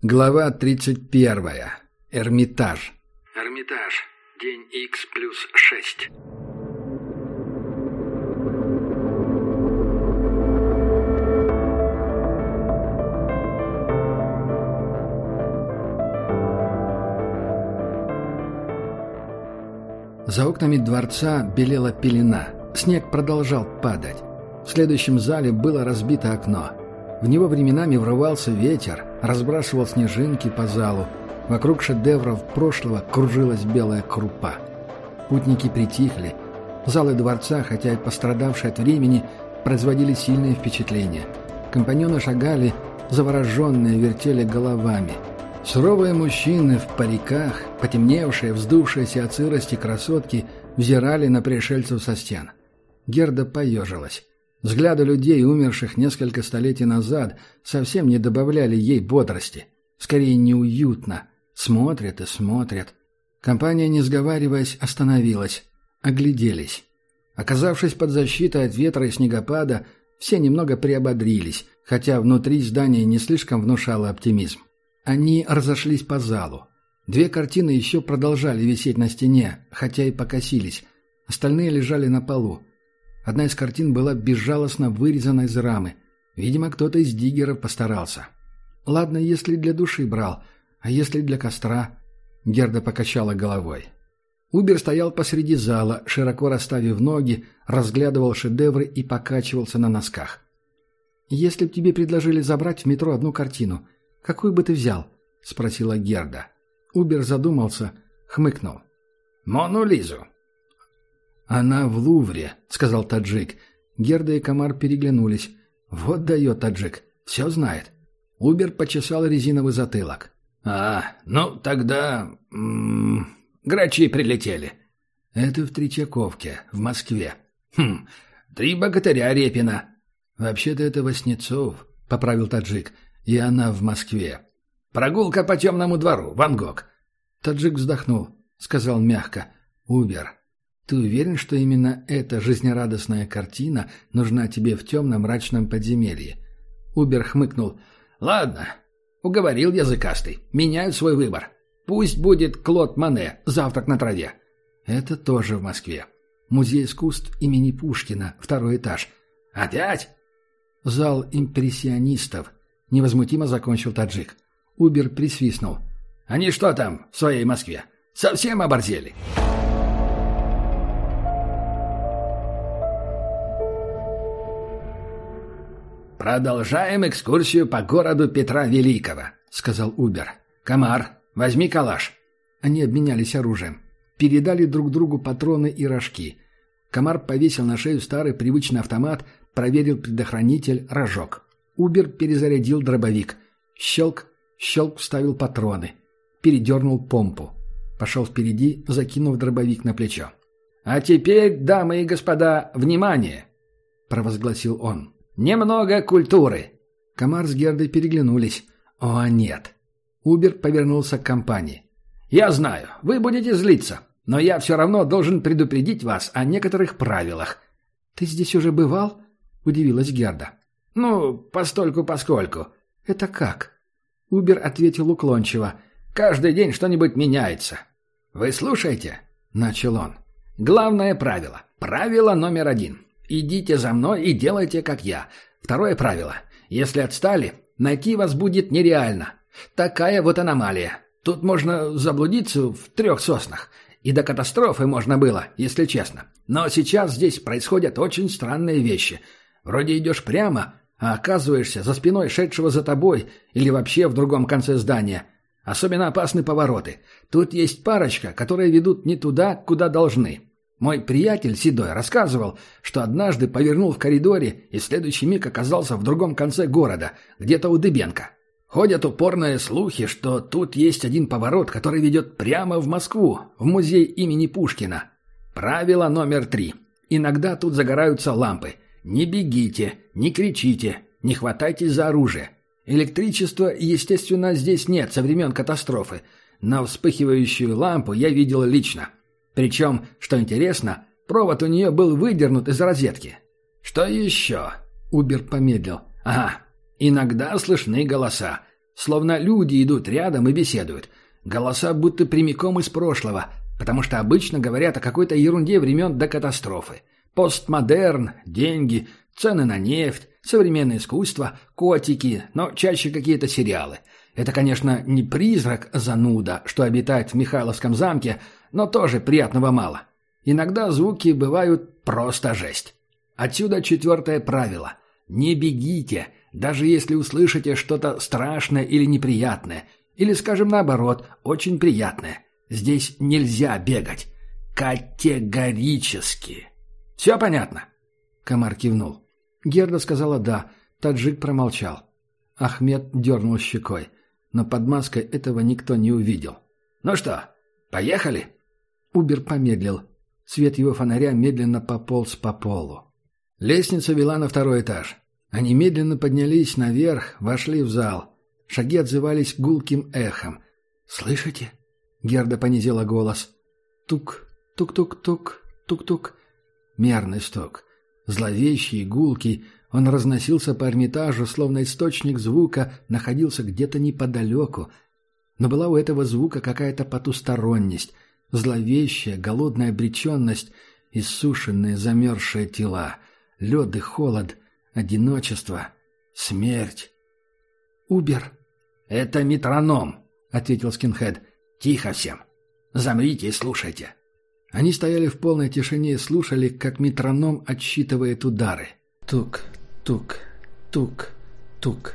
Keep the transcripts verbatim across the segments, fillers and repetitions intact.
Глава тридцать первая. Эрмитаж. Эрмитаж. День Х плюс шесть. За окнами дворца белела пелена. Снег продолжал падать. В следующем зале было разбито окно. В него временами врывался ветер, разбрасывал снежинки по залу. Вокруг шедевров прошлого кружилась белая крупа. Путники притихли. Залы дворца, хотя и пострадавшие от времени, производили сильное впечатление. Компаньоны шагали, завороженные, вертели головами. Суровые мужчины в париках, потемневшие, вздувшиеся от сырости красотки, взирали на пришельцев со стен. Герда поежилась. Взгляды людей, умерших несколько столетий назад, совсем не добавляли ей бодрости. Скорее, неуютно. Смотрят и смотрят. Компания, не сговариваясь, остановилась. Огляделись. Оказавшись под защитой от ветра и снегопада, все немного приободрились, хотя внутри здания не слишком внушало оптимизм. Они разошлись по залу. Две картины еще продолжали висеть на стене, хотя и покосились. Остальные лежали на полу. Одна из картин была безжалостно вырезана из рамы. Видимо, кто-то из диггеров постарался. Ладно, если для души брал, а если для костра? Герда покачала головой. Убер стоял посреди зала, широко расставив ноги, разглядывал шедевры и покачивался на носках. «Если б тебе предложили забрать в метро одну картину, какую бы ты взял?» — спросила Герда. Убер задумался, хмыкнул. «Мону Лизу». «Она в Лувре», — сказал таджик. Герда и Комар переглянулись. «Вот дает таджик, все знает». Убер почесал резиновый затылок. «А, ну тогда... М -м, грачи прилетели». «Это в Третьяковке, в Москве». «Хм, три богатыря Репина». «Вообще-то это Васнецов», — поправил таджик. «И она в Москве». «Прогулка по темному двору, Ван Гог». Таджик вздохнул, сказал мягко. «Убер, ты уверен, что именно эта жизнерадостная картина нужна тебе в темном мрачном подземелье?» Убер хмыкнул. «Ладно, уговорил языкастый. Меняют свой выбор. Пусть будет Клод Моне, «Завтрак на траве». Это тоже в Москве. Музей искусств имени Пушкина, второй этаж. «Опять?» Зал импрессионистов. Невозмутимо закончил таджик. Убер присвистнул. «Они что там в своей Москве? Совсем оборзели?» «Продолжаем экскурсию по городу Петра Великого», — сказал Убер. «Комар, возьми калаш». Они обменялись оружием. Передали друг другу патроны и рожки. Комар повесил на шею старый привычный автомат, проверил предохранитель, рожок. Убер перезарядил дробовик. Щелк, щелк, вставил патроны. Передернул помпу. Пошел впереди, закинув дробовик на плечо. «А теперь, дамы и господа, внимание!» — провозгласил он. «Немного культуры!» Комар с Гердой переглянулись. «О, нет!» Убер повернулся к компании. «Я знаю, вы будете злиться, но я все равно должен предупредить вас о некоторых правилах». «Ты здесь уже бывал?» — удивилась Герда. «Ну, постольку-поскольку». «Это как?» Убер ответил уклончиво. «Каждый день что-нибудь меняется». «Вы слушаете?» — начал он. «Главное правило. Правило номер один. Идите за мной и делайте, как я. Второе правило. Если отстали, найти вас будет нереально. Такая вот аномалия. Тут можно заблудиться в трех соснах. И до катастрофы можно было, если честно. Но сейчас здесь происходят очень странные вещи. Вроде идешь прямо, а оказываешься за спиной шедшего за тобой или вообще в другом конце здания. Особенно опасны повороты. Тут есть парочка, которые ведут не туда, куда должны. Мой приятель Седой рассказывал, что однажды повернул в коридоре и в следующий миг оказался в другом конце города, где-то у Дыбенко. Ходят упорные слухи, что тут есть один поворот, который ведет прямо в Москву, в музей имени Пушкина. Правило номер три. Иногда тут загораются лампы. Не бегите, не кричите, не хватайтесь за оружие. Электричества, естественно, здесь нет со времен катастрофы, но вспыхивающую лампу я видел лично. Причем, что интересно, провод у нее был выдернут из розетки. Что еще? Убер помедлил. Ага, иногда слышны голоса. Словно люди идут рядом и беседуют. Голоса будто прямиком из прошлого, потому что обычно говорят о какой-то ерунде времен до катастрофы. Постмодерн, деньги, цены на нефть, современное искусство, котики, но чаще какие-то сериалы. Это, конечно, не призрак зануда, что обитает в Михайловском замке, но тоже приятного мало. Иногда звуки бывают просто жесть. Отсюда четвертое правило. Не бегите, даже если услышите что-то страшное или неприятное, или, скажем, наоборот, очень приятное. Здесь нельзя бегать. Категорически. Все понятно? Комар кивнул. Герда сказала «да», таджик промолчал. Ахмед дернул щекой, но под маской этого никто не увидел. «Ну что, поехали?» Убер помедлил. Свет его фонаря медленно пополз по полу. Лестница вела на второй этаж. Они медленно поднялись наверх, вошли в зал. Шаги отзывались гулким эхом. «Слышите?» Герда понизила голос. «Тук, тук-тук-тук, тук-тук». Мерный стук. Зловещий, гулкий, он разносился по Эрмитажу, словно источник звука находился где-то неподалеку. Но была у этого звука какая-то потусторонность, зловещая, голодная обреченность, иссушенные, замерзшие тела, лед и холод, одиночество, смерть. «Убер!» «Это метроном», — ответил скинхед. «Тихо всем. Замрите и слушайте». Они стояли в полной тишине и слушали, как метроном отсчитывает удары. Тук, тук, тук, тук.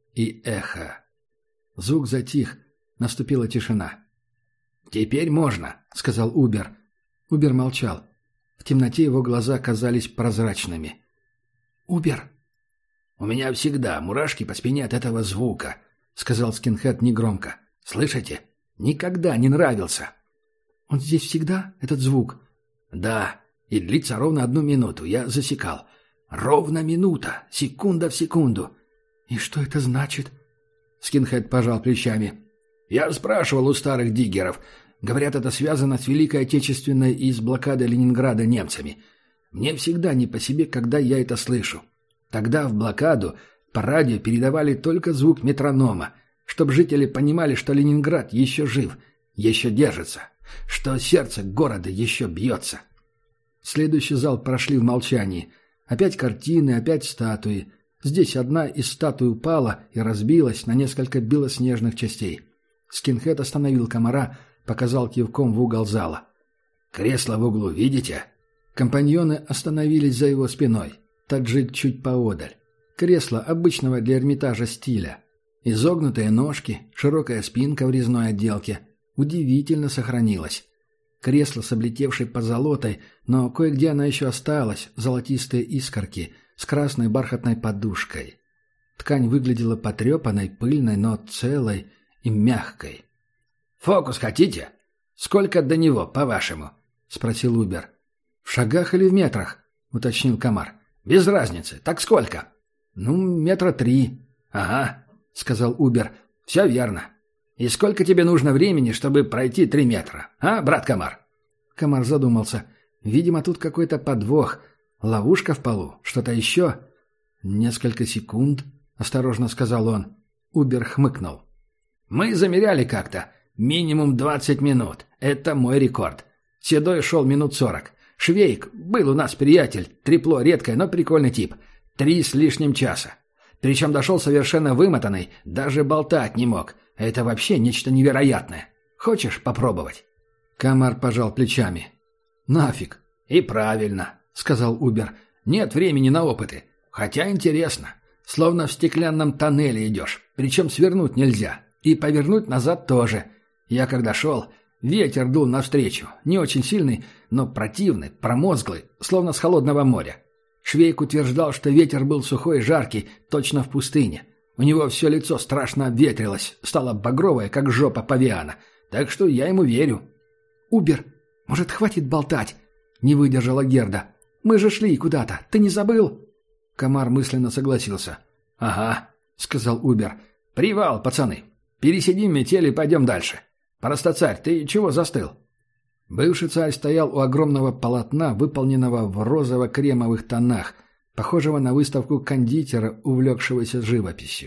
И эхо. Звук затих. Наступила тишина. «Теперь можно», — сказал Убер. Убер молчал. В темноте его глаза казались прозрачными. «Убер!» «У меня всегда мурашки по спине от этого звука», — сказал скинхед негромко. «Слышите? Никогда не нравился». «Он здесь всегда, этот звук?» «Да, и длится ровно одну минуту, я засекал. Ровно минута, секунда в секунду». «И что это значит?» Скинхед пожал плечами. «Я спрашивал у старых диггеров. Говорят, это связано с Великой Отечественной и с блокадой Ленинграда немцами. Мне всегда не по себе, когда я это слышу. Тогда в блокаду по радио передавали только звук метронома, чтобы жители понимали, что Ленинград еще жив, еще держится, что сердце города еще бьется». Следующий зал прошли в молчании. Опять картины, опять статуи. Здесь одна из статуй упала и разбилась на несколько белоснежных частей. Скинхед остановил комара, показал кивком в угол зала. «Кресло в углу видите?» Компаньоны остановились за его спиной. Таджик чуть поодаль. Кресло обычного для Эрмитажа стиля. Изогнутые ножки, широкая спинка в резной отделке. Удивительно сохранилась. Кресло с облетевшей позолотой, но кое-где она еще осталась, золотистые искорки, с красной бархатной подушкой. Ткань выглядела потрепанной, пыльной, но целой и мягкой. «Фокус хотите? Сколько до него, по-вашему?» — спросил Убер. «В шагах или в метрах?» — уточнил комар. «Без разницы. Так сколько?» «Ну, метра три». «Ага», — сказал Убер. «Все верно. И сколько тебе нужно времени, чтобы пройти три метра? А, брат комар?» Комар задумался. «Видимо, тут какой-то подвох. Ловушка в полу. Что-то еще?» «Несколько секунд», — осторожно сказал он. Убер хмыкнул. «Мы замеряли как-то. Минимум двадцать минут. Это мой рекорд. Седой шел минут сорок. Швейк, был у нас приятель, трепло редкое, но прикольный тип. Три с лишним часа. Причем дошел совершенно вымотанный, даже болтать не мог. Это вообще нечто невероятное. Хочешь попробовать?» Комар пожал плечами. «Нафиг». «И правильно», — сказал Убер. «Нет времени на опыты. Хотя интересно. Словно в стеклянном тоннеле идешь. Причем свернуть нельзя. И повернуть назад тоже. Я когда шел, ветер дул навстречу. Не очень сильный, но противный, промозглый, словно с холодного моря. Швейк утверждал, что ветер был сухой и жаркий, точно в пустыне. У него все лицо страшно обветрилось, стало багровое, как жопа павиана. Так что я ему верю». «Убер, может, хватит болтать?» — не выдержала Герда. «Мы же шли куда-то, ты не забыл?» Комар мысленно согласился. «Ага», — сказал Убер. «Привал, пацаны. Пересидим метель и пойдем дальше. Просто-царь, ты чего застыл?» Бывший царь стоял у огромного полотна, выполненного в розово-кремовых тонах, похожего на выставку кондитера, увлекшегося живописью. В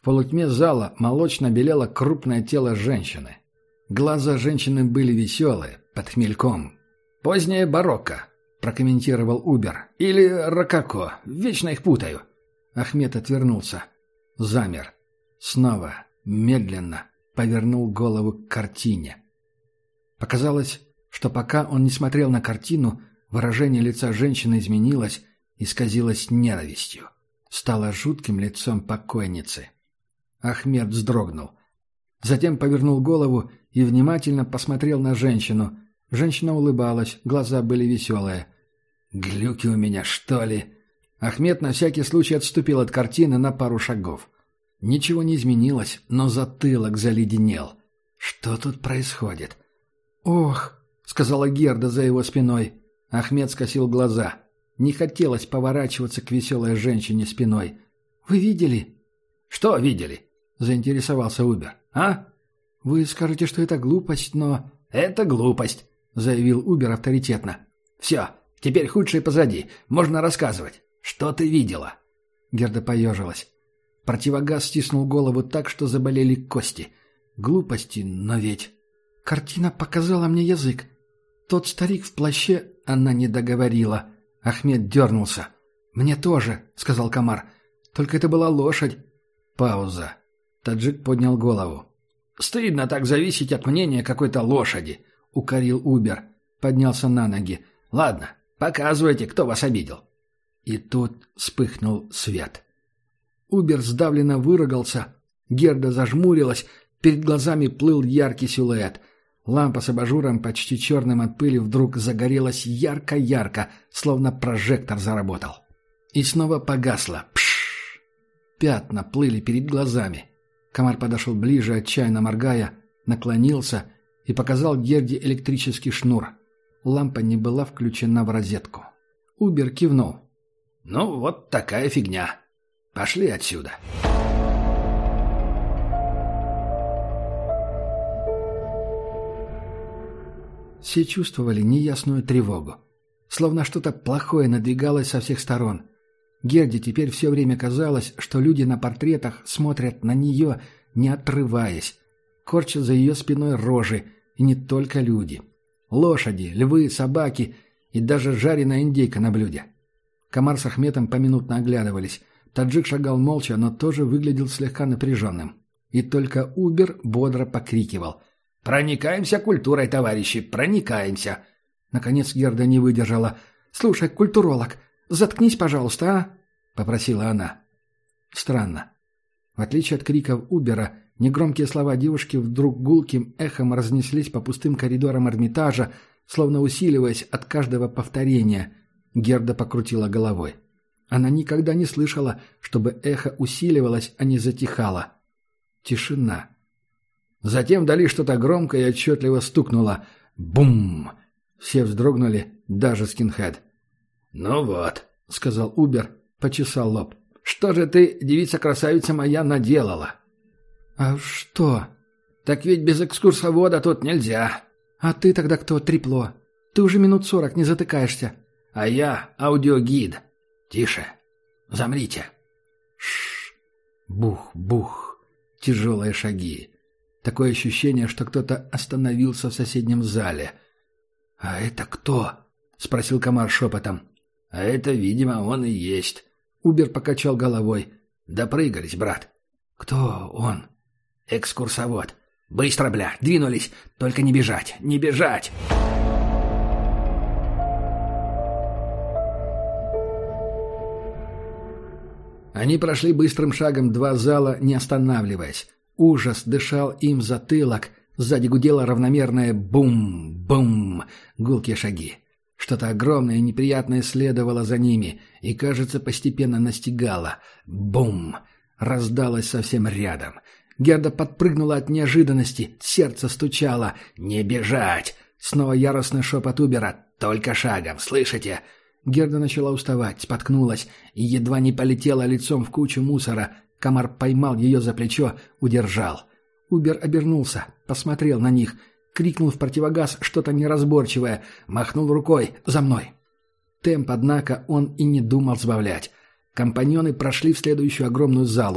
полутьме зала молочно белело крупное тело женщины. Глаза женщины были веселые, под хмельком. «Позднее барокко», — прокомментировал Убер. «Или рококо. Вечно их путаю». Ахмед отвернулся. Замер. Снова, медленно, повернул голову к картине. Показалось, что пока он не смотрел на картину, выражение лица женщины изменилось, исказилось ненавистью. Стало жутким лицом покойницы. Ахмед вздрогнул. Затем повернул голову и внимательно посмотрел на женщину. Женщина улыбалась, глаза были веселые. «Глюки у меня, что ли?» Ахмед на всякий случай отступил от картины на пару шагов. Ничего не изменилось, но затылок заледенел. Что тут происходит? «Ох!» — сказала Герда за его спиной. Ахмед скосил глаза. Не хотелось поворачиваться к веселой женщине спиной. «Вы видели?» «Что видели?» — заинтересовался Убер. «А?» «Вы скажете, что это глупость, но...» «Это глупость», — заявил Убер авторитетно. «Все, теперь худшее позади. Можно рассказывать. Что ты видела?» Герда поежилась. Противогаз стиснул голову так, что заболели кости. Глупости, но ведь... «Картина показала мне язык. Тот старик в плаще...» Она не договорила. Ахмед дернулся. «Мне тоже», — сказал Комар. «Только это была лошадь». Пауза. Таджик поднял голову. «Стыдно так зависеть от мнения какой-то лошади», — укорил Убер. Поднялся на ноги. «Ладно, показывайте, кто вас обидел». И тут вспыхнул свет. Убер сдавленно выругался. Герда зажмурилась. Перед глазами плыл яркий силуэт. Лампа с абажуром, почти черным от пыли, вдруг загорелась ярко-ярко, словно прожектор заработал. И снова погасла. Пшшш! Пятна плыли перед глазами. Комар подошел ближе, отчаянно моргая, наклонился и показал Герде электрический шнур. Лампа не была включена в розетку. Убер кивнул. «Ну, вот такая фигня. Пошли отсюда». Все чувствовали неясную тревогу. Словно что-то плохое надвигалось со всех сторон. Герде теперь все время казалось, что люди на портретах смотрят на нее, не отрываясь. Корчат за ее спиной рожи, и не только люди. Лошади, львы, собаки и даже жареная индейка на блюде. Комар с Ахметом поминутно оглядывались. Таджик шагал молча, но тоже выглядел слегка напряженным. И только Убер бодро покрикивал: «Проникаемся культурой, товарищи, проникаемся!» Наконец Герда не выдержала. «Слушай, культуролог, заткнись, пожалуйста, а?» — попросила она. Странно. В отличие от криков Убера, негромкие слова девушки вдруг гулким эхом разнеслись по пустым коридорам Эрмитажа, словно усиливаясь от каждого повторения. Герда покрутила головой. Она никогда не слышала, чтобы эхо усиливалось, а не затихало. Тишина. Затем вдали что-то громко и отчетливо стукнуло. Бум! Все вздрогнули, даже скинхед. «Ну вот», — сказал Убер, почесал лоб. «Что же ты, девица-красавица моя, наделала?» «А что?» «Так ведь без экскурсовода тут нельзя». «А ты тогда кто, трепло? Ты уже минут сорок не затыкаешься». «А я аудиогид. Тише. Замрите». Шш. Бух-бух. Тяжелые шаги. Такое ощущение, что кто-то остановился в соседнем зале. «А это кто?» — спросил Комар шепотом. «А это, видимо, он и есть». Убер покачал головой. «Допрыгались, брат». «Кто он?» «Экскурсовод. Быстро, бля, двинулись. Только не бежать, не бежать!» Они прошли быстрым шагом два зала, не останавливаясь. Ужас дышал им в затылок. Сзади гудело равномерное бум-бум, гулкие шаги. Что-то огромное и неприятное следовало за ними и, кажется, постепенно настигало. Бум! Раздалось совсем рядом. Герда подпрыгнула от неожиданности, сердце стучало. «Не бежать!» Снова яростный шепот Убера. «Только шагом, слышите?» Герда начала уставать, споткнулась и едва не полетела лицом в кучу мусора. Комар поймал ее за плечо, удержал. Убер обернулся, посмотрел на них, крикнул в противогаз что-то неразборчивое, махнул рукой: «За мной!» Темп, однако, он и не думал сбавлять. Компаньоны прошли в следующую огромную залу.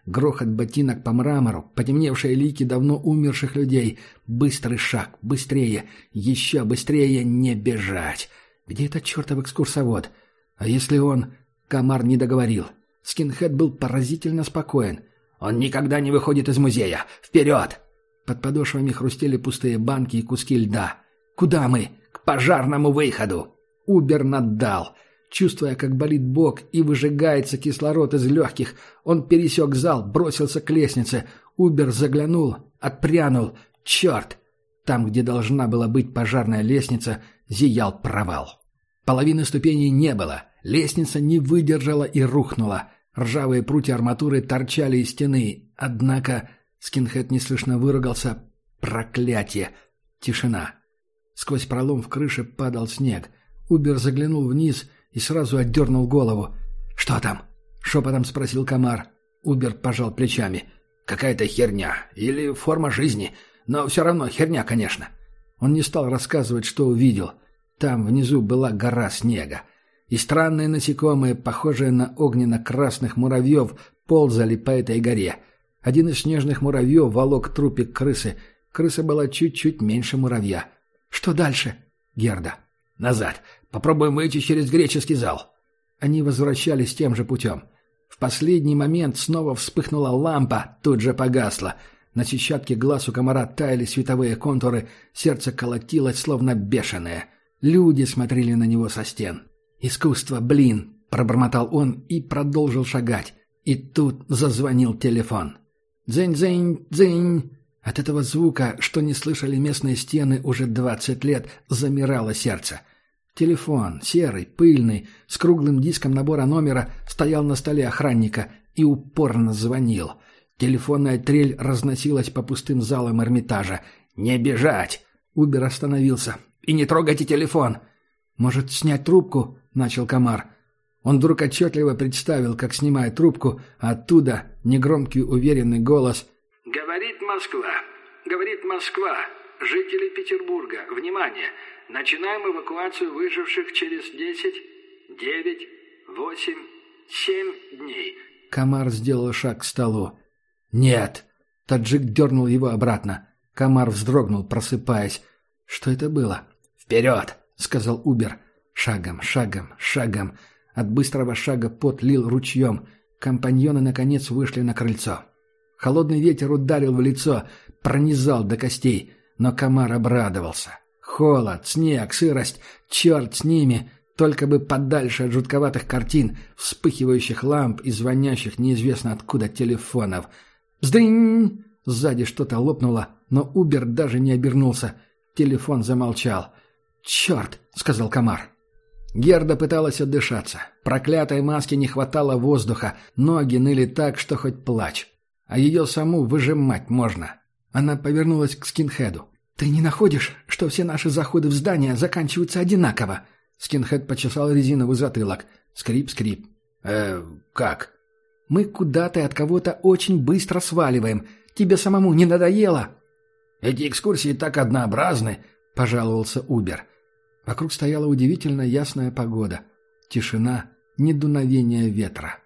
Грохот ботинок по мрамору, потемневшие лики давно умерших людей. Быстрый шаг, быстрее, еще быстрее, не бежать. Где этот чертов экскурсовод? А если он... Комар не договорил. Скинхед был поразительно спокоен. «Он никогда не выходит из музея! Вперед!» Под подошвами хрустели пустые банки и куски льда. «Куда мы?» «К пожарному выходу!» Убер наддал. Чувствуя, как болит бок и выжигается кислород из легких, он пересек зал, бросился к лестнице. Убер заглянул, отпрянул. Черт! Там, где должна была быть пожарная лестница, зиял провал. Половины ступеней не было. Лестница не выдержала и рухнула. Ржавые прутья арматуры торчали из стены. Однако Скинхед неслышно выругался. Проклятие! Тишина. Сквозь пролом в крыше падал снег. Убер заглянул вниз и сразу отдернул голову. «Что там?» — шепотом спросил Комар. Убер пожал плечами. «Какая-то херня. Или форма жизни. Но все равно херня, конечно». Он не стал рассказывать, что увидел. Там внизу была гора снега. И странные насекомые, похожие на огненно-красных муравьев, ползали по этой горе. Один из снежных муравьев волок трупик крысы. Крыса была чуть-чуть меньше муравья. «Что дальше?» «Герда». «Назад. Попробуем выйти через греческий зал». Они возвращались тем же путем. В последний момент снова вспыхнула лампа, тут же погасла. На сетчатке глаз у комара таяли световые контуры, сердце колотилось, словно бешеное. Люди смотрели на него со стен. «Искусство, блин!» – пробормотал он и продолжил шагать. И тут зазвонил телефон. «Дзынь-дзынь-дзынь!» От этого звука, что не слышали местные стены уже двадцать лет, замирало сердце. Телефон, серый, пыльный, с круглым диском набора номера, стоял на столе охранника и упорно звонил. Телефонная трель разносилась по пустым залам Эрмитажа. «Не бежать!» Убер остановился. «И не трогайте телефон!» «Может, снять трубку?» — начал Комар. Он вдруг отчетливо представил, как снимает трубку, а оттуда негромкий уверенный голос. «Говорит Москва. Говорит Москва. Жители Петербурга. Внимание! Начинаем эвакуацию выживших через десять, девять, восемь, семь дней». Комар сделал шаг к столу. «Нет!» Таджик дернул его обратно. Комар вздрогнул, просыпаясь. Что это было? «Вперед!» — сказал Убер. Шагом, шагом, шагом. От быстрого шага пот лил ручьем. Компаньоны, наконец, вышли на крыльцо. Холодный ветер ударил в лицо, пронизал до костей. Но Комар обрадовался. Холод, снег, сырость, черт с ними. Только бы подальше от жутковатых картин, вспыхивающих ламп и звонящих неизвестно откуда телефонов. «Сдринь!» Сзади что-то лопнуло, но Убер даже не обернулся. Телефон замолчал. «Черт!» — сказал Комар. Герда пыталась отдышаться. Проклятой маске не хватало воздуха, ноги ныли так, что хоть плачь. А ее саму выжимать можно. Она повернулась к Скинхеду. «Ты не находишь, что все наши заходы в здание заканчиваются одинаково?» Скинхед почесал резиновый затылок. Скрип-скрип. «Э, как?» «Мы куда-то от кого-то очень быстро сваливаем. Тебе самому не надоело?» «Эти экскурсии так однообразны», — пожаловался Убер. Вокруг стояла удивительно ясная погода. Тишина, ни дуновения ветра.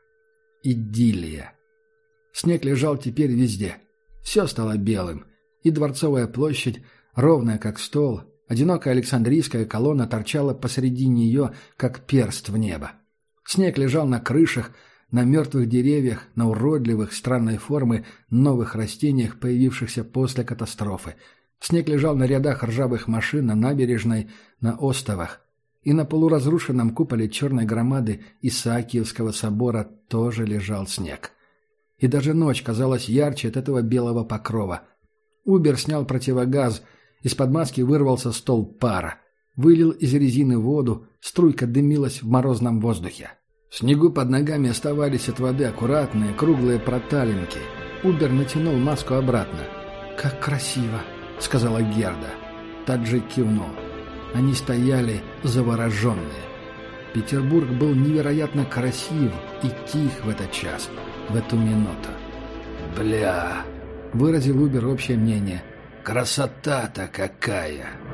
Идиллия. Снег лежал теперь везде. Все стало белым. И Дворцовая площадь, ровная как стол, одинокая Александрийская колонна торчала посреди нее, как перст в небо. Снег лежал на крышах, на мертвых деревьях, на уродливых, странной формы, новых растениях, появившихся после катастрофы. Снег лежал на рядах ржавых машин, на набережной, на островах. И на полуразрушенном куполе черной громады Исаакиевского собора тоже лежал снег. И даже ночь казалась ярче от этого белого покрова. Убер снял противогаз, из-под маски вырвался столб пара. Вылил из резины воду, струйка дымилась в морозном воздухе. В снегу под ногами оставались от воды аккуратные круглые проталинки. Убер натянул маску обратно. «Как красиво!» — сказала Герда. Таджик кивнул. Они стояли завороженные. Петербург был невероятно красив и тих в этот час, в эту минуту. «Бля!» — выразил Убер общее мнение. «Красота-то какая!»